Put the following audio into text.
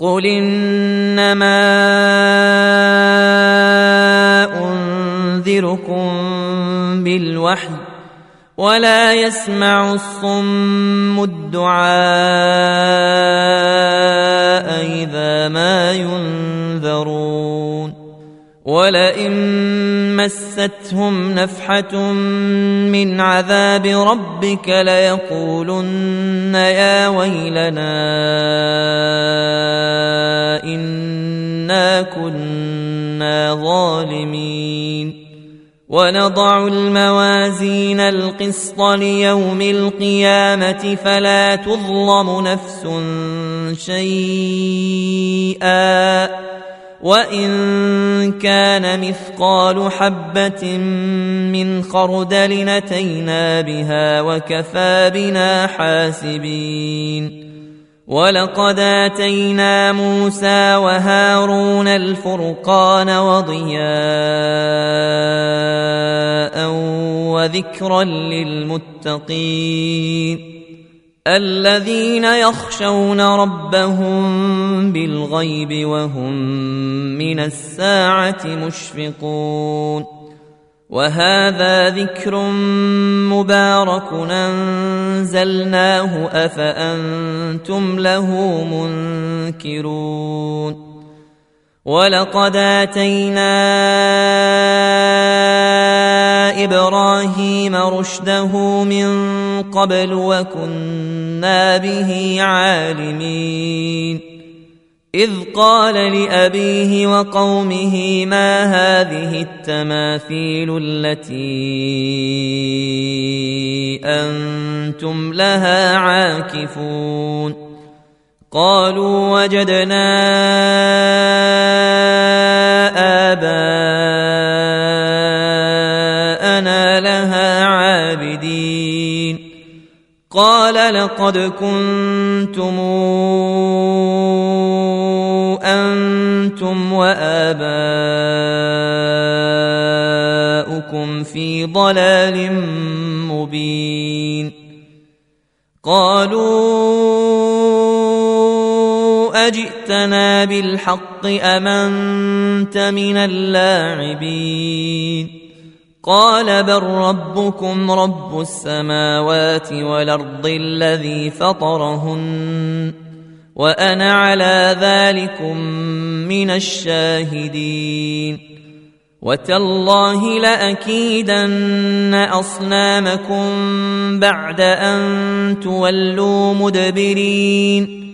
قل إنما أنذركم بالوحي ولا يسمع الصم الدعاء إذا ما ينذرون ولئن مستهم نفحة من عذاب ربك ليقولن يا ويلنا إنا كنا ظالمين ونضع الموازين القسط ليوم القيامة فلا تظلم نفس شيئا وإن كان مثقال حبة من خردل أتينا بها وكفى بنا حاسبين ولقد آتينا موسى وهارون الفرقان وضياء وذكرا للمتقين الذين يخشون ربهم بالغيب وهم من الساعة مشفقون وهذا ذكر مبارك أنزلناه أفأنتم له منكرون ولقد آتينا إبراهيم رشده من قبل وكنا به عالمين إذ قال لأبيه وقومه ما هذه التماثيل التي أنتم لها عاكفون قالوا وجدنا آباءنا لها عابدين قال لقد كنتم أنتم وآباؤكم في ضلال مبين قالوا أجئتنا بالحق أم أنت من اللاعبين قال بل ربكم رب السماوات والأرض الذي فطرهن وأنا على ذلكم من الشاهدين وتالله لأكيدن أصنامكم بعد أن تولوا مدبرين